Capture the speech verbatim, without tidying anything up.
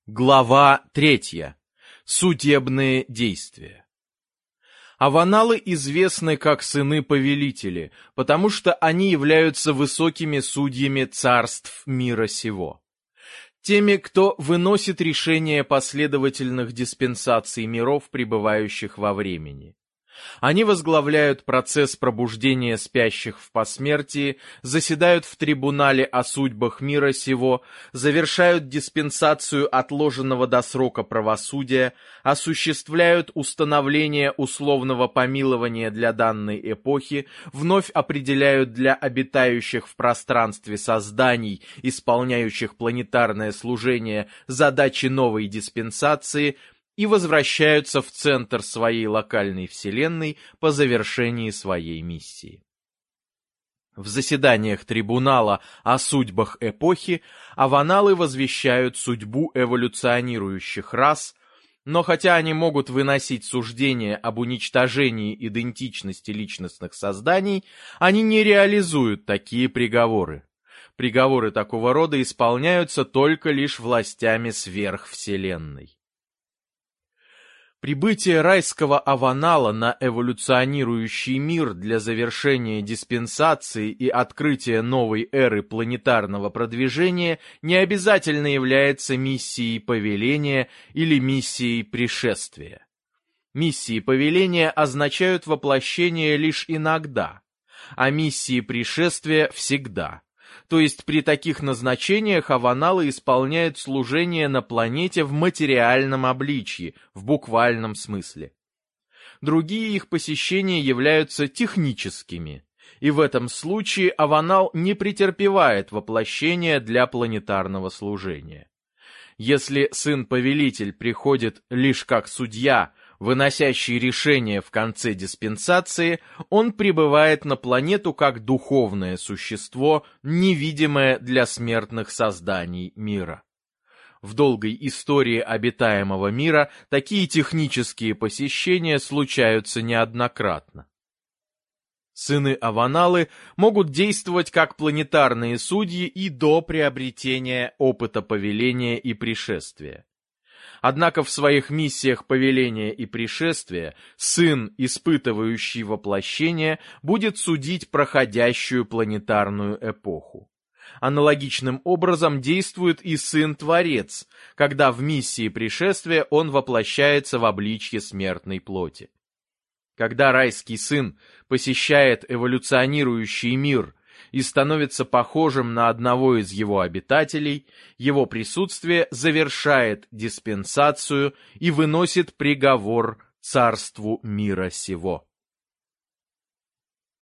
Глава третья. Судебные действия. Аваналы известны как сыны-повелители, потому что они являются высокими судьями царств мира сего. Теми, кто выносит решения последовательных диспенсаций миров, пребывающих во времени. Они возглавляют процесс пробуждения спящих в посмертии, заседают в трибунале о судьбах мира сего, завершают диспенсацию отложенного до срока правосудия, осуществляют установление условного помилования для данной эпохи, вновь определяют для обитающих в пространстве созданий, исполняющих планетарное служение, задачи новой диспенсации – и возвращаются в центр своей локальной вселенной по завершении своей миссии. В заседаниях трибунала о судьбах эпохи аваналы возвещают судьбу эволюционирующих рас, но хотя они могут выносить суждения об уничтожении идентичности личностных созданий, они не реализуют такие приговоры. Приговоры такого рода исполняются только лишь властями сверхвселенной. Прибытие райского аванала на эволюционирующий мир для завершения диспенсации и открытия новой эры планетарного продвижения не обязательно является миссией повеления или миссией пришествия. Миссии повеления означают воплощение лишь иногда, а миссии пришествия всегда. То есть при таких назначениях аваналы исполняют служение на планете в материальном обличье, в буквальном смысле. Другие их посещения являются техническими, и в этом случае аванал не претерпевает воплощения для планетарного служения. Если сын-повелитель приходит лишь как судья, выносящий решение в конце диспенсации, он прибывает на планету как духовное существо, невидимое для смертных созданий мира. В долгой истории обитаемого мира такие технические посещения случаются неоднократно. Сыны-аваналы могут действовать как планетарные судьи и до приобретения опыта повеления и пришествия. Однако в своих миссиях повеления и пришествия сын, испытывающий воплощение, будет судить проходящую планетарную эпоху. Аналогичным образом действует и сын-творец, когда в миссии пришествия он воплощается в обличье смертной плоти. Когда райский сын посещает эволюционирующий мир и становится похожим на одного из его обитателей, его присутствие завершает диспенсацию и выносит приговор царству мира сего.